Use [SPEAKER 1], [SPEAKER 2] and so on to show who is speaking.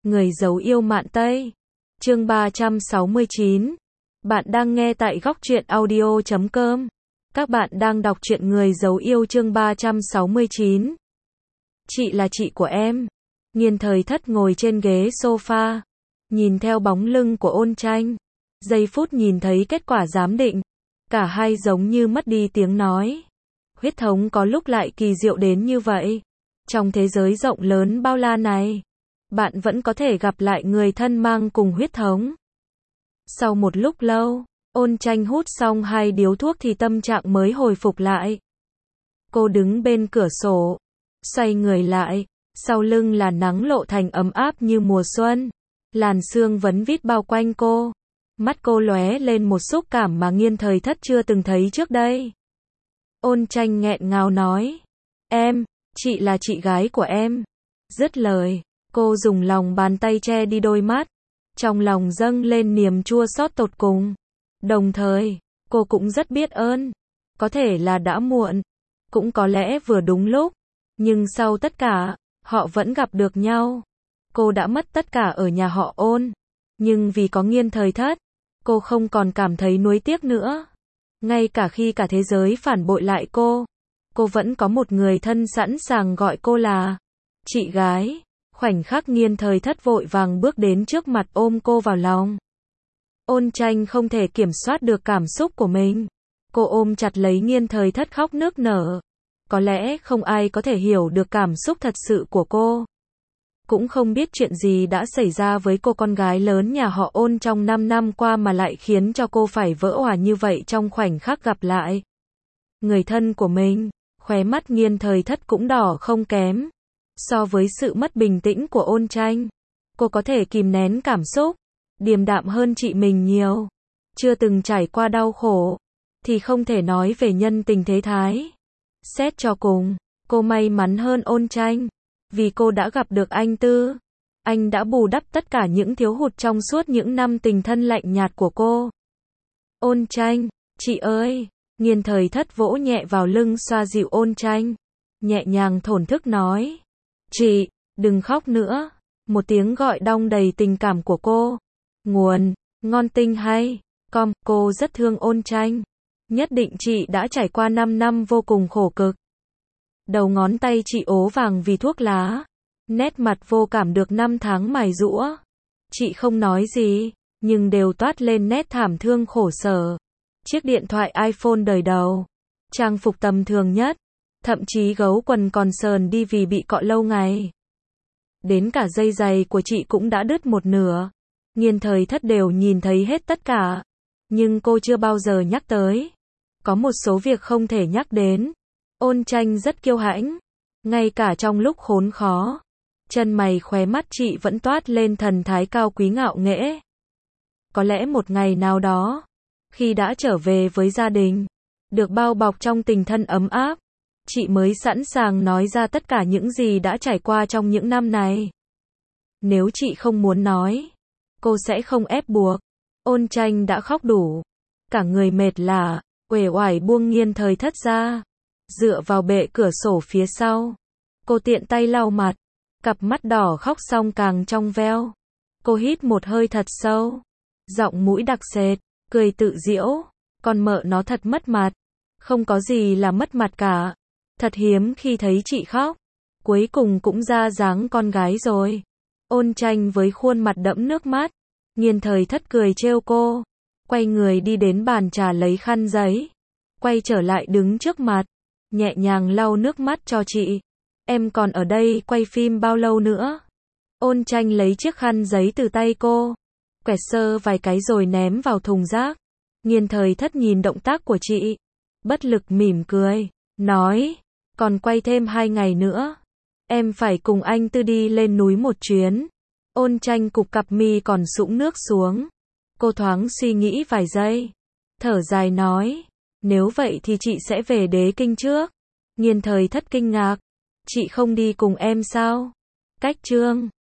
[SPEAKER 1] Người giấu yêu mạn Tây. Chương 369. Bạn đang nghe tại góc truyện audio.com. Các bạn đang đọc truyện Người giấu yêu chương 369. Chị là chị của em. Nghiên Thời Thất ngồi trên ghế sofa, nhìn theo bóng lưng của Ôn Tranh. Giây phút nhìn thấy kết quả giám định, cả hai giống như mất đi tiếng nói. Huyết thống có lúc lại kỳ diệu đến như vậy. Trong thế giới rộng lớn bao la này, bạn vẫn có thể gặp lại người thân mang cùng huyết thống. Sau một lúc lâu, Ôn Tranh hút xong 2 điếu thuốc thì tâm trạng mới hồi phục lại. Cô đứng bên cửa sổ, xoay người lại, sau lưng là nắng lộ thành ấm áp như mùa xuân. Làn sương vấn vít bao quanh cô. Mắt cô lóe lên một xúc cảm mà Nghiên Thời Thất chưa từng thấy trước đây. Ôn Tranh nghẹn ngào nói, chị là chị gái của em. Dứt lời, cô dùng lòng bàn tay che đi đôi mắt. Trong lòng dâng lên niềm chua xót tột cùng. Đồng thời, cô cũng rất biết ơn. Có thể là đã muộn, cũng có lẽ vừa đúng lúc. Nhưng sau tất cả, họ vẫn gặp được nhau. Cô đã mất tất cả ở nhà họ Ôn. Nhưng vì có Nghiên Thời Thất, cô không còn cảm thấy nuối tiếc nữa. Ngay cả khi cả thế giới phản bội lại cô vẫn có một người thân sẵn sàng gọi cô là chị gái. Khoảnh khắc Nghiên Thời Thất vội vàng bước đến trước mặt ôm cô vào lòng. Ôn Tranh không thể kiểm soát được cảm xúc của mình. Cô ôm chặt lấy Nghiên Thời Thất khóc nức nở. Có lẽ không ai có thể hiểu được cảm xúc thật sự của cô. Cũng không biết chuyện gì đã xảy ra với cô con gái lớn nhà họ Ôn trong 5 năm qua mà lại khiến cho cô phải vỡ òa như vậy trong khoảnh khắc gặp lại người thân của mình. Khóe mắt Nghiên Thời Thất cũng đỏ không kém. So với sự mất bình tĩnh của Ôn Tranh, cô có thể kìm nén cảm xúc, điềm đạm hơn chị mình nhiều. Chưa từng trải qua đau khổ, thì không thể nói về nhân tình thế thái. Xét cho cùng, cô may mắn hơn Ôn Tranh, vì cô đã gặp được anh Tư. Anh đã bù đắp tất cả những thiếu hụt trong suốt những năm tình thân lạnh nhạt của cô. Ôn Tranh, chị ơi! Nghiên Thời Thất vỗ nhẹ vào lưng xoa dịu Ôn Tranh, nhẹ nhàng thổn thức nói, chị, đừng khóc nữa. Một tiếng gọi đong đầy tình cảm của cô. Nguồn, ngon tinh hay, cô rất thương Ôn Tranh. Nhất định chị đã trải qua 5 năm vô cùng khổ cực. Đầu ngón tay chị ố vàng vì thuốc lá. Nét mặt vô cảm được 5 tháng mài giũa. Chị không nói gì, nhưng đều toát lên nét thảm thương khổ sở. Chiếc điện thoại iPhone đời đầu, trang phục tầm thường nhất, thậm chí gấu quần còn sờn đi vì bị cọ lâu ngày. Đến cả dây giày của chị cũng đã đứt một nửa. Nghiên Thời Thất đều nhìn thấy hết tất cả, nhưng cô chưa bao giờ nhắc tới. Có một số việc không thể nhắc đến. Ôn Tranh rất kiêu hãnh, ngay cả trong lúc khốn khó, chân mày khóe mắt chị vẫn toát lên thần thái cao quý ngạo nghễ. Có lẽ một ngày nào đó, khi đã trở về với gia đình, được bao bọc trong tình thân ấm áp, chị mới sẵn sàng nói ra tất cả những gì đã trải qua trong những năm này. Nếu chị không muốn nói, cô sẽ không ép buộc. Ôn Tranh đã khóc đủ, cả người mệt lả, uể oải buông Nghiên Thời Thất ra, dựa vào bệ cửa sổ phía sau. Cô tiện tay lau mặt, cặp mắt đỏ khóc xong càng trong veo. Cô hít một hơi thật sâu, giọng mũi đặc sệt, cười tự giễu, con mợ nó thật mất mặt. Không có gì là mất mặt cả. Thật hiếm khi thấy chị khóc. Cuối cùng cũng ra dáng con gái rồi. Ôn Tranh với khuôn mặt đẫm nước mắt. Nghiên Thời Thất cười trêu cô, quay người đi đến bàn trà lấy khăn giấy, quay trở lại đứng trước mặt, nhẹ nhàng lau nước mắt cho chị. Em còn ở đây quay phim bao lâu nữa? Ôn Tranh lấy chiếc khăn giấy từ tay cô, quẹt sơ vài cái rồi ném vào thùng rác. Nghiên Thời Thất nhìn động tác của chị, bất lực mỉm cười, nói, còn quay thêm 2 ngày nữa. Em phải cùng anh Tư đi lên núi một chuyến. Ôn Tranh cụp cặp mi còn sũng nước xuống. Cô thoáng suy nghĩ vài giây, thở dài nói, nếu vậy thì chị sẽ về Đế Kinh trước. Nghiên Thời Thất kinh ngạc, chị không đi cùng em sao? Cách chương